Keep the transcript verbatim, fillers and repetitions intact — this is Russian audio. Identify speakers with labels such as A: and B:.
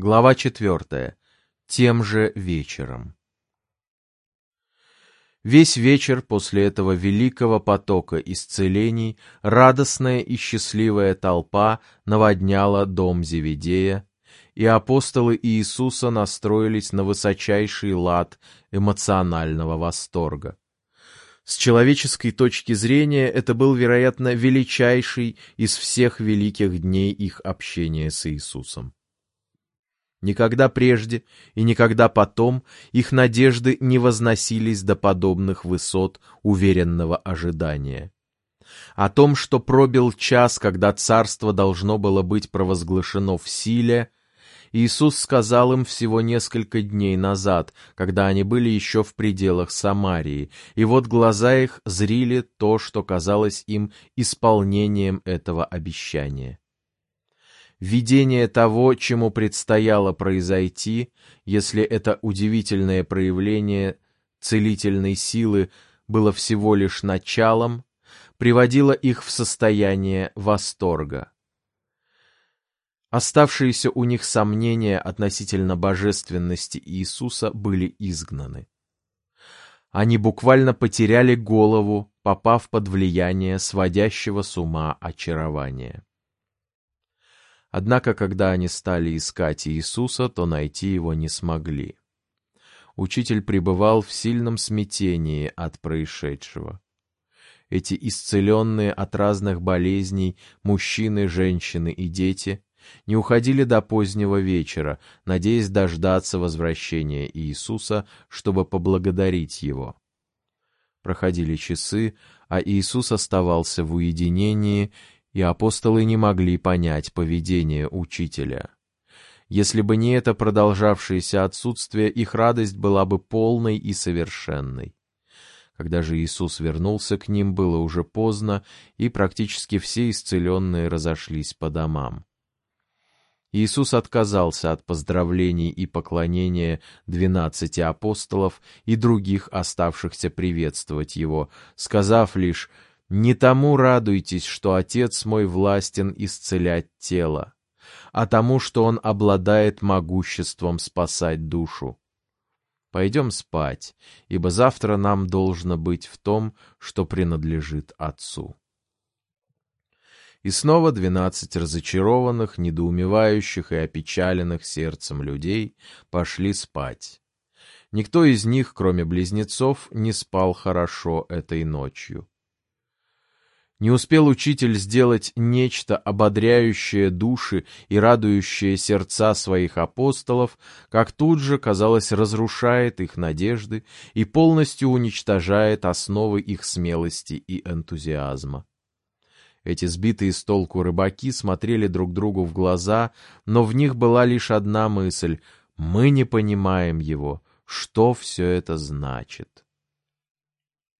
A: Глава четвертая. Тем же вечером. Весь вечер после этого великого потока исцелений радостная и счастливая толпа наводняла дом Зеведея, и апостолы Иисуса настроились на высочайший лад эмоционального восторга. С человеческой точки зрения это был, вероятно, величайший из всех великих дней их общения с Иисусом. Никогда прежде и никогда потом их надежды не возносились до подобных высот уверенного ожидания. О том, что пробил час, когда царство должно было быть провозглашено в силе, Иисус сказал им всего несколько дней назад, когда они были еще в пределах Самарии, и вот глаза их зрели то, что казалось им исполнением этого обещания. Видение того, чему предстояло произойти, если это удивительное проявление целительной силы было всего лишь началом, приводило их в состояние восторга. Оставшиеся у них сомнения относительно божественности Иисуса были изгнаны. Они буквально потеряли голову, попав под влияние сводящего с ума очарования. Однако, когда они стали искать Иисуса, то найти его не смогли. Учитель пребывал в сильном смятении от происшедшего. Эти исцеленные от разных болезней мужчины, женщины и дети не уходили до позднего вечера, надеясь дождаться возвращения Иисуса, чтобы поблагодарить его. Проходили часы, а Иисус оставался в уединении, и апостолы не могли понять поведение учителя. Если бы не это продолжавшееся отсутствие, их радость была бы полной и совершенной. Когда же Иисус вернулся к ним, было уже поздно, и практически все исцеленные разошлись по домам. Иисус отказался от поздравлений и поклонения двенадцати апостолов и других оставшихся приветствовать его, сказав лишь: «Не тому радуйтесь, что Отец мой властен исцелять тело, а тому, что Он обладает могуществом спасать душу. Пойдем спать, ибо завтра нам должно быть в том, что принадлежит Отцу». И снова двенадцать разочарованных, недоумевающих и опечаленных сердцем людей пошли спать. Никто из них, кроме близнецов, не спал хорошо этой ночью. Не успел учитель сделать нечто, ободряющее души и радующее сердца своих апостолов, как тут же, казалось, разрушает их надежды и полностью уничтожает основы их смелости и энтузиазма. Эти сбитые с толку рыбаки смотрели друг другу в глаза, но в них была лишь одна мысль: «Мы не понимаем его. Что все это значит?»